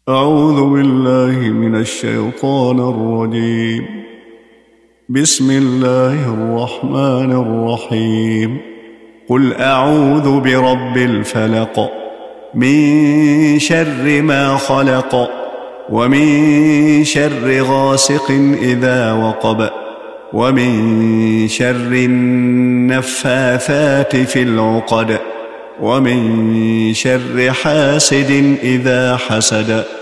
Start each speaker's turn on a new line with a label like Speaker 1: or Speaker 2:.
Speaker 1: أعوذ بالله من الشيطان الرجيم. بسم الله الرحمن الرحيم. قل أعوذ برب الفلق من شر ما خلق ومن شر غاسق إذا وقب ومن شر النفاثات في العقد ومن شر حاسد إذا حسد.